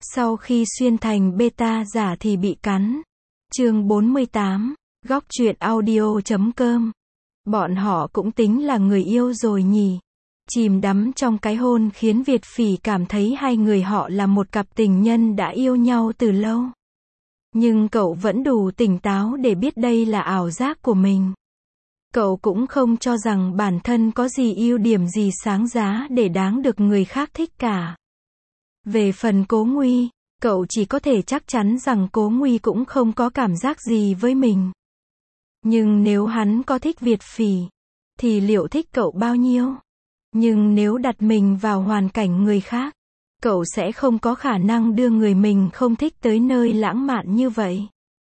Sau khi xuyên thành beta giả thì bị cắn. Chương 48, góc truyện audio.com. Bọn họ cũng tính là người yêu rồi nhỉ. Chìm đắm trong cái hôn khiến Việt Phỉ cảm thấy hai người họ là một cặp tình nhân đã yêu nhau từ lâu. Nhưng cậu vẫn đủ tỉnh táo để biết đây là ảo giác của mình. Cậu cũng không cho rằng bản thân có gì ưu điểm gì sáng giá để đáng được người khác thích cả. Về phần Cố Nguy, cậu chỉ có thể chắc chắn rằng Cố Nguy cũng không có cảm giác gì với mình. Nhưng nếu hắn có thích Việt Phỉ, thì liệu thích cậu bao nhiêu? Nhưng nếu đặt mình vào hoàn cảnh người khác, cậu sẽ không có khả năng đưa người mình không thích tới nơi lãng mạn như vậy.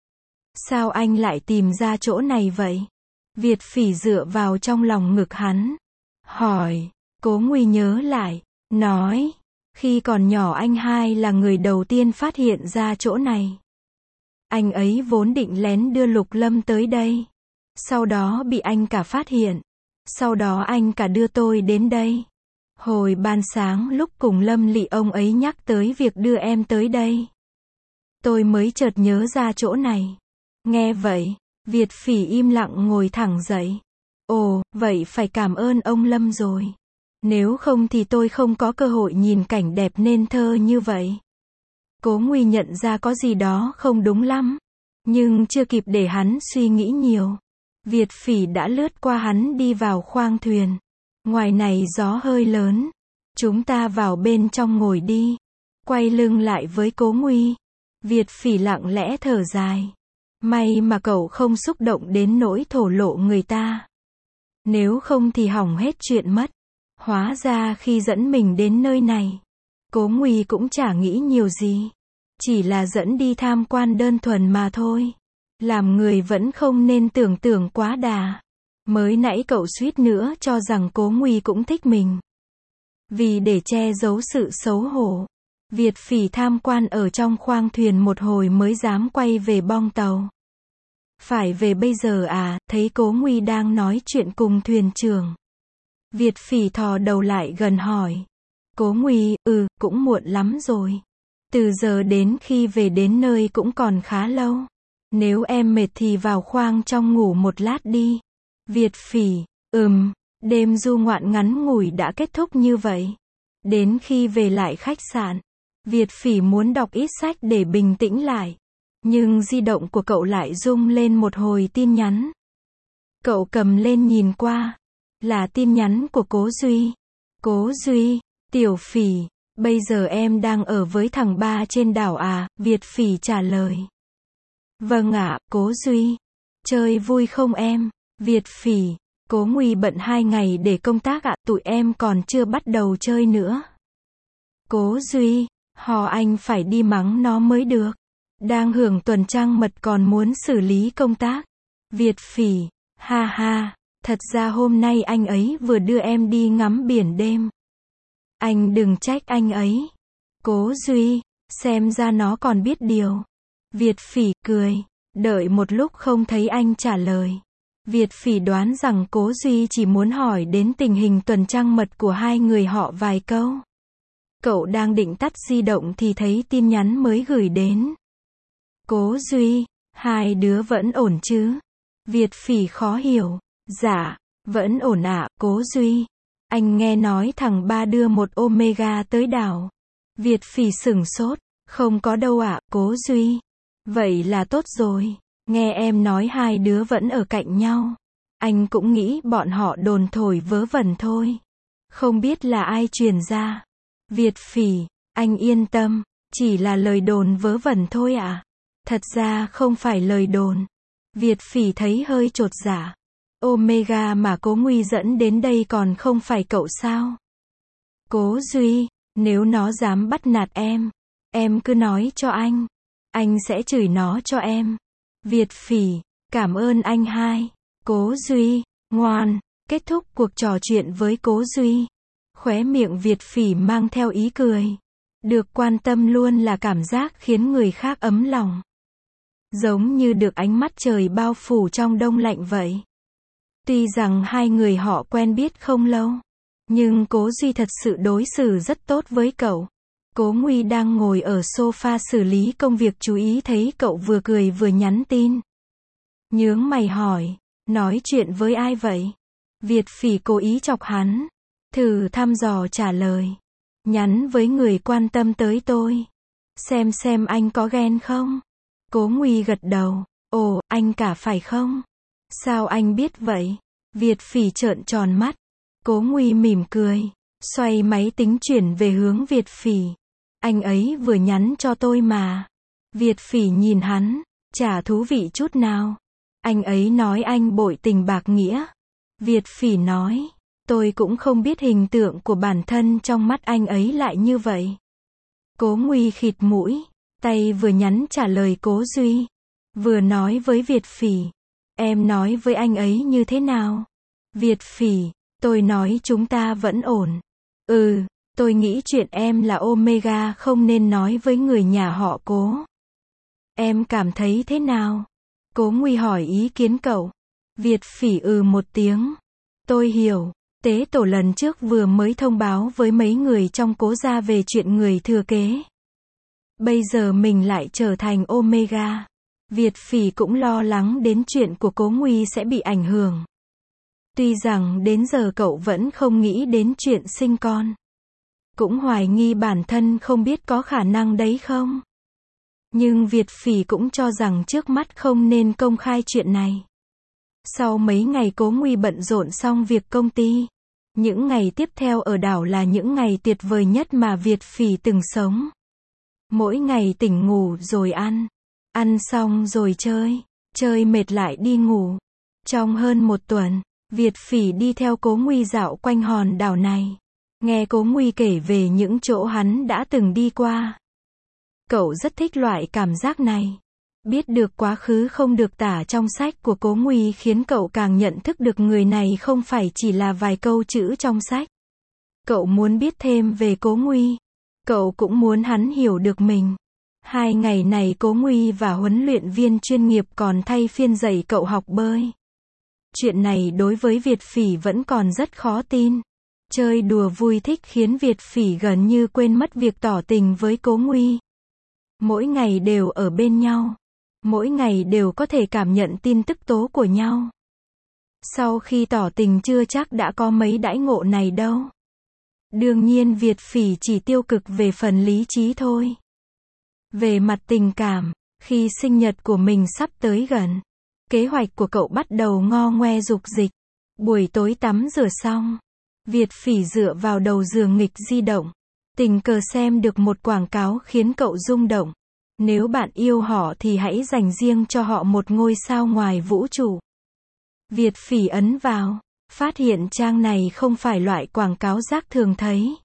Sao anh lại tìm ra chỗ này vậy? Việt Phỉ dựa vào trong lòng ngực hắn, hỏi. Cố Nguy nhớ lại, nói, khi còn nhỏ anh hai là người đầu tiên phát hiện ra chỗ này. Anh ấy vốn định lén đưa Lục Lâm tới đây. Sau đó bị anh cả phát hiện. Sau đó anh cả đưa tôi đến đây. Hồi ban sáng lúc cùng Lâm Lị ông ấy nhắc tới việc đưa em tới đây. Tôi mới chợt nhớ ra chỗ này. Nghe vậy, Việt Phỉ im lặng ngồi thẳng dậy. Ồ, vậy phải cảm ơn ông Lâm rồi. Nếu không thì tôi không có cơ hội nhìn cảnh đẹp nên thơ như vậy. Cố Nguy nhận ra có gì đó không đúng lắm. Nhưng chưa kịp để hắn suy nghĩ nhiều. Việt Phỉ đã lướt qua hắn đi vào khoang thuyền. Ngoài này gió hơi lớn. Chúng ta vào bên trong ngồi đi. Quay lưng lại với Cố Nguy. Việt Phỉ lặng lẽ thở dài. May mà cậu không xúc động đến nỗi thổ lộ người ta. Nếu không thì hỏng hết chuyện mất. Hóa ra khi dẫn mình đến nơi này, Cố Nguy cũng chả nghĩ nhiều gì. Chỉ là dẫn đi tham quan đơn thuần mà thôi. Làm người vẫn không nên tưởng tượng quá đà. Mới nãy cậu suýt nữa cho rằng Cố Nguy cũng thích mình. Vì để che giấu sự xấu hổ, Việt Phỉ tham quan ở trong khoang thuyền một hồi mới dám quay về bong tàu. Phải về bây giờ à? Thấy Cố Nguy đang nói chuyện cùng thuyền trưởng. Việt Phỉ thò đầu lại gần hỏi. Cố Nguy, cũng muộn lắm rồi. Từ giờ đến khi về đến nơi cũng còn khá lâu. Nếu em mệt thì vào khoang trong ngủ một lát đi. Việt Phỉ, đêm du ngoạn ngắn ngủi đã kết thúc như vậy. Đến khi về lại khách sạn, Việt Phỉ muốn đọc ít sách để bình tĩnh lại. Nhưng di động của cậu lại rung lên một hồi tin nhắn. Cậu cầm lên nhìn qua. Là tin nhắn của Cố Duy. Cố Duy, Tiểu Phỉ, bây giờ em đang ở với thằng ba trên đảo à? Việt Phỉ trả lời. Vâng ạ, Cố Duy. Chơi vui không em? Việt Phỉ, Cố Nguy bận 2 ngày để công tác ạ, tụi em còn chưa bắt đầu chơi nữa. Cố Duy, anh phải đi mắng nó mới được. Đang hưởng tuần trăng mật còn muốn xử lý công tác. Việt Phỉ, ha ha, thật ra hôm nay anh ấy vừa đưa em đi ngắm biển đêm. Anh đừng trách anh ấy. Cố Duy, xem ra nó còn biết điều. Việt Phỉ cười, đợi một lúc không thấy anh trả lời. Việt Phỉ đoán rằng Cố Duy chỉ muốn hỏi đến tình hình tuần trăng mật của hai người họ vài câu. Cậu đang định tắt di động thì thấy tin nhắn mới gửi đến. Cố Duy, hai đứa vẫn ổn chứ? Việt Phỉ khó hiểu. Dạ, vẫn ổn ạ, Cố Duy. Anh nghe nói thằng ba đưa một Omega tới đảo. Việt Phỉ sửng sốt. Không có đâu ạ, Cố Duy. Vậy là tốt rồi. Nghe em nói hai đứa vẫn ở cạnh nhau. Anh cũng nghĩ bọn họ đồn thổi vớ vẩn thôi. Không biết là ai truyền ra. Việt Phỉ, anh yên tâm. Chỉ là lời đồn vớ vẩn thôi ạ. Thật ra không phải lời đồn. Việt Phỉ thấy hơi chột dạ. Omega mà Cố Nguy dẫn đến đây còn không phải cậu sao? Cố Duy, nếu nó dám bắt nạt em cứ nói cho anh sẽ chửi nó cho em. Việt Phỉ, cảm ơn anh hai. Cố Duy, ngoan. Kết thúc cuộc trò chuyện với Cố Duy. Khóe miệng Việt Phỉ mang theo ý cười. Được quan tâm luôn là cảm giác khiến người khác ấm lòng. Giống như được ánh mắt trời bao phủ trong đông lạnh vậy. Tuy rằng hai người họ quen biết không lâu, nhưng Cố Duy thật sự đối xử rất tốt với cậu. Cố Nguy đang ngồi ở sofa xử lý công việc chú ý thấy cậu vừa cười vừa nhắn tin. Nhướng mày hỏi, nói chuyện với ai vậy? Việt Phỉ cố ý chọc hắn. Thử thăm dò trả lời. Nhắn với người quan tâm tới tôi. Xem anh có ghen không? Cố Nguy gật đầu. Ồ, anh cả phải không? Sao anh biết vậy? Việt Phỉ trợn tròn mắt. Cố Nguy mỉm cười. Xoay máy tính chuyển về hướng Việt Phỉ. Anh ấy vừa nhắn cho tôi mà. Việt Phỉ nhìn hắn. Chả thú vị chút nào. Anh ấy nói anh bội tình bạc nghĩa. Việt Phỉ nói. Tôi cũng không biết hình tượng của bản thân trong mắt anh ấy lại như vậy. Cố Nguy khịt mũi. Tay vừa nhắn trả lời Cố Duy. Vừa nói với Việt Phỉ. Em nói với anh ấy như thế nào? Việt Phỉ. Tôi nói chúng ta vẫn ổn. Tôi nghĩ chuyện em là Omega không nên nói với người nhà họ Cố. Em cảm thấy thế nào? Cố Nguy hỏi ý kiến cậu. Việt Phỉ một tiếng. Tôi hiểu. Tế tổ lần trước vừa mới thông báo với mấy người trong Cố gia về chuyện người thừa kế. Bây giờ mình lại trở thành Omega. Việt Phỉ cũng lo lắng đến chuyện của Cố Nguy sẽ bị ảnh hưởng. Tuy rằng đến giờ cậu vẫn không nghĩ đến chuyện sinh con. Cũng hoài nghi bản thân không biết có khả năng đấy không. Nhưng Việt Phỉ cũng cho rằng trước mắt không nên công khai chuyện này. Sau mấy ngày Cố Nguy bận rộn xong việc công ty. Những ngày tiếp theo ở đảo là những ngày tuyệt vời nhất mà Việt Phỉ từng sống. Mỗi ngày tỉnh ngủ rồi ăn. Ăn xong rồi chơi. Chơi mệt lại đi ngủ. Trong hơn một tuần, Việt Phỉ đi theo Cố Nguy dạo quanh hòn đảo này. Nghe Cố Nguy kể về những chỗ hắn đã từng đi qua. Cậu rất thích loại cảm giác này. Biết được quá khứ không được tả trong sách của Cố Nguy khiến cậu càng nhận thức được người này không phải chỉ là vài câu chữ trong sách. Cậu muốn biết thêm về Cố Nguy. Cậu cũng muốn hắn hiểu được mình. 2 ngày này Cố Nguy và huấn luyện viên chuyên nghiệp còn thay phiên dạy cậu học bơi. Chuyện này đối với Việt Phỉ vẫn còn rất khó tin. Chơi đùa vui thích khiến Việt Phỉ gần như quên mất việc tỏ tình với Cố Nguy. Mỗi ngày đều ở bên nhau. Mỗi ngày đều có thể cảm nhận tin tức tố của nhau. Sau khi tỏ tình chưa chắc đã có mấy đãi ngộ này đâu. Đương nhiên Việt Phỉ chỉ tiêu cực về phần lý trí thôi. Về mặt tình cảm, khi sinh nhật của mình sắp tới gần, kế hoạch của cậu bắt đầu ngo ngoe dục dịch. Buổi tối tắm rửa xong, Việt Phỉ dựa vào đầu giường nghịch di động. Tình cờ xem được một quảng cáo khiến cậu rung động. Nếu bạn yêu họ thì hãy dành riêng cho họ một ngôi sao ngoài vũ trụ. Việt Phỉ ấn vào, phát hiện trang này không phải loại quảng cáo rác thường thấy.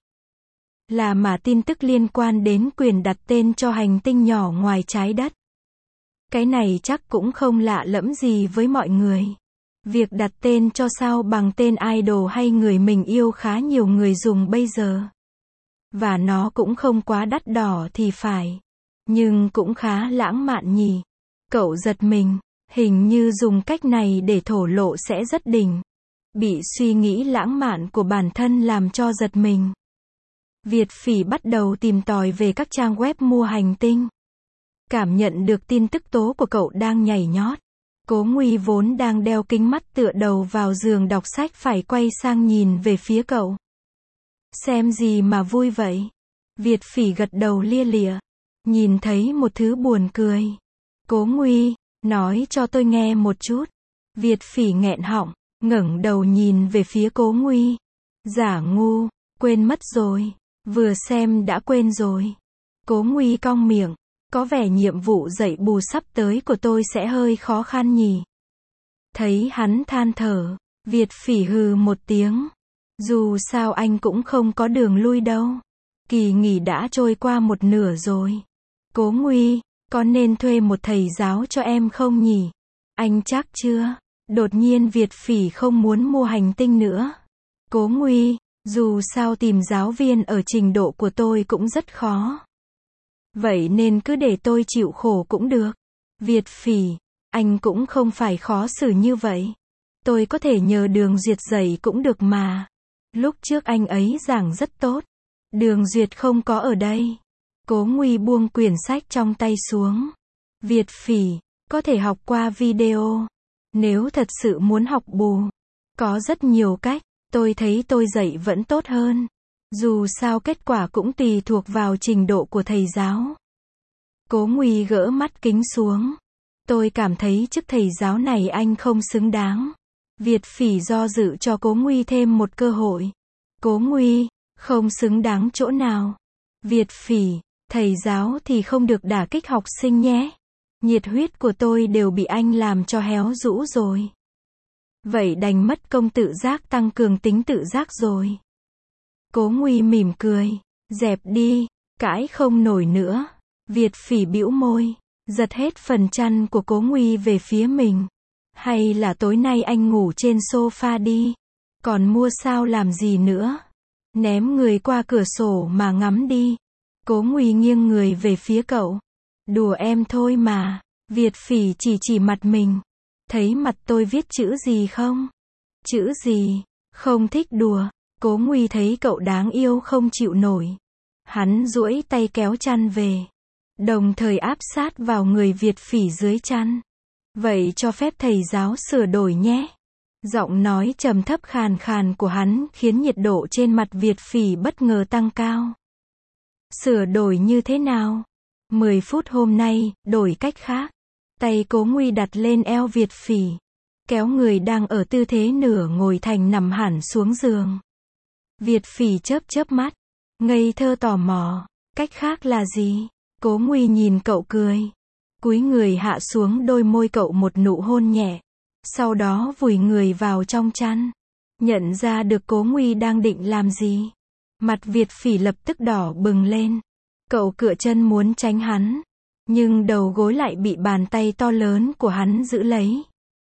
Là mà tin tức liên quan đến quyền đặt tên cho hành tinh nhỏ ngoài trái đất. Cái này chắc cũng không lạ lẫm gì với mọi người. Việc đặt tên cho sao bằng tên idol hay người mình yêu khá nhiều người dùng bây giờ. Và nó cũng không quá đắt đỏ thì phải. Nhưng cũng khá lãng mạn nhỉ. Cậu giật mình, hình như dùng cách này để thổ lộ sẽ rất đỉnh. Bị suy nghĩ lãng mạn của bản thân làm cho giật mình. Việt Phỉ bắt đầu tìm tòi về các trang web mua hành tinh. Cảm nhận được tin tức tố của cậu đang nhảy nhót. Cố Nguy vốn đang đeo kính mắt tựa đầu vào giường đọc sách phải quay sang nhìn về phía cậu. Xem gì mà vui vậy? Việt Phỉ gật đầu lia lịa. Nhìn thấy một thứ buồn cười. Cố Nguy, nói cho tôi nghe một chút. Việt Phỉ nghẹn họng, ngẩng đầu nhìn về phía Cố Nguy. Giả ngu, quên mất rồi. Vừa xem đã quên rồi. Cố Nguy cong miệng. Có vẻ nhiệm vụ dạy bù sắp tới của tôi sẽ hơi khó khăn nhỉ. Thấy hắn than thở, Việt Phỉ hừ một tiếng. Dù sao anh cũng không có đường lui đâu. Kỳ nghỉ đã trôi qua một nửa rồi. Cố Nguy, có nên thuê một thầy giáo cho em không nhỉ? Anh chắc chưa? Đột nhiên Việt Phỉ không muốn mua hành tinh nữa. Cố Nguy, dù sao tìm giáo viên ở trình độ của tôi cũng rất khó. Vậy nên cứ để tôi chịu khổ cũng được. Việt Phỉ, anh cũng không phải khó xử như vậy. Tôi có thể nhờ Đường Duyệt dạy cũng được mà. Lúc trước anh ấy giảng rất tốt. Đường Duyệt không có ở đây. Cố Nguy buông quyển sách trong tay xuống. Việt Phỉ, có thể học qua video. Nếu thật sự muốn học bù, có rất nhiều cách. Tôi thấy tôi dạy vẫn tốt hơn. Dù sao kết quả cũng tùy thuộc vào trình độ của thầy giáo. Cố Nguy gỡ mắt kính xuống. Tôi cảm thấy chức thầy giáo này anh không xứng đáng. Việt Phỉ do dự cho Cố Nguy thêm một cơ hội. Cố Nguy, không xứng đáng chỗ nào. Việt Phỉ, thầy giáo thì không được đả kích học sinh nhé. Nhiệt huyết của tôi đều bị anh làm cho héo rũ rồi. Vậy đành mất công tự giác tăng cường tính tự giác rồi. Cố Nguy mỉm cười. Dẹp đi, cãi không nổi nữa. Việt Phỉ bĩu môi, giật hết phần chăn của Cố Nguy về phía mình. Hay là tối nay anh ngủ trên sofa đi. Còn mua sao làm gì nữa. Ném người qua cửa sổ mà ngắm đi. Cố Nguy nghiêng người về phía cậu. Đùa em thôi mà. Việt Phỉ chỉ mặt mình. Thấy mặt tôi viết chữ gì không? Chữ gì? Không thích đùa. Cố Nguy thấy cậu đáng yêu không chịu nổi. Hắn duỗi tay kéo chăn về. Đồng thời áp sát vào người Việt Phỉ dưới chăn. Vậy cho phép thầy giáo sửa đổi nhé. Giọng nói trầm thấp khàn khàn của hắn khiến nhiệt độ trên mặt Việt Phỉ bất ngờ tăng cao. Sửa đổi như thế nào? 10 phút hôm nay, đổi cách khác. Tay Cố Nguy đặt lên eo Việt Phỉ. Kéo người đang ở tư thế nửa ngồi thành nằm hẳn xuống giường. Việt Phỉ chớp mắt. Ngây thơ tò mò. Cách khác là gì? Cố Nguy nhìn cậu cười. Cúi người hạ xuống đôi môi cậu một nụ hôn nhẹ. Sau đó vùi người vào trong chăn. Nhận ra được Cố Nguy đang định làm gì. Mặt Việt Phỉ lập tức đỏ bừng lên. Cậu cựa chân muốn tránh hắn. Nhưng đầu gối lại bị bàn tay to lớn của hắn giữ lấy.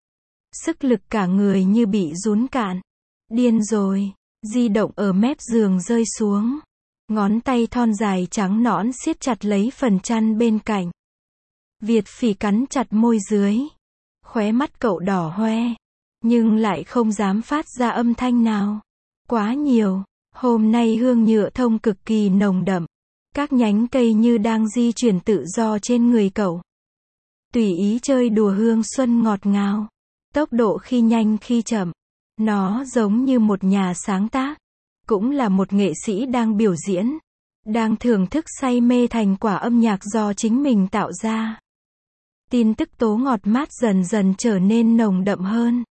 Sức lực cả người như bị rún cạn. Điên rồi. Di động ở mép giường rơi xuống. Ngón tay thon dài trắng nõn siết chặt lấy phần chăn bên cạnh. Việt Phỉ cắn chặt môi dưới. Khóe mắt cậu đỏ hoe. Nhưng lại không dám phát ra âm thanh nào. Quá nhiều. Hôm nay hương nhựa thông cực kỳ nồng đậm. Các nhánh cây như đang di chuyển tự do trên người cậu. Tùy ý chơi đùa hương xuân ngọt ngào. Tốc độ khi nhanh khi chậm. Nó giống như một nhà sáng tác. Cũng là một nghệ sĩ đang biểu diễn. Đang thưởng thức say mê thành quả âm nhạc do chính mình tạo ra. Tin tức tố ngọt mát dần dần trở nên nồng đậm hơn.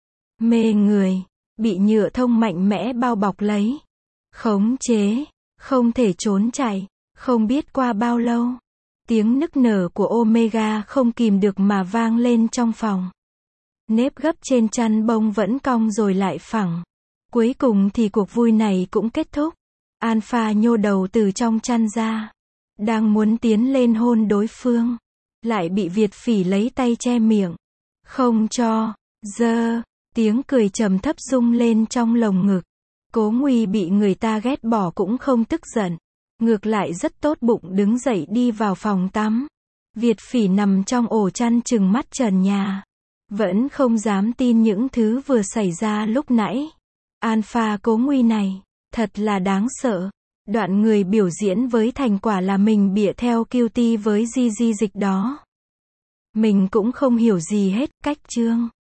Mê người. Bị nhựa thông mạnh mẽ bao bọc lấy. Khống chế. Không thể trốn chạy. Không biết qua bao lâu. Tiếng nức nở của Omega không kìm được mà vang lên trong phòng. Nếp gấp trên chăn bông vẫn cong rồi lại phẳng. Cuối cùng thì cuộc vui này cũng kết thúc. Alpha nhô đầu từ trong chăn ra. Đang muốn tiến lên hôn đối phương. Lại bị Việt Phỉ lấy tay che miệng. Không cho. Dơ. Tiếng cười trầm thấp rung lên trong lồng ngực. Cố Nguy bị người ta ghét bỏ cũng không tức giận. Ngược lại rất tốt bụng đứng dậy đi vào phòng tắm. Việt Phỉ nằm trong ổ chăn trừng mắt trần nhà. Vẫn không dám tin những thứ vừa xảy ra lúc nãy. Alpha Cố Nguy này, thật là đáng sợ. Đoạn người biểu diễn với thành quả là mình bịa theo QT với Gigi Dịch đó. Mình cũng không hiểu gì hết, cách chương.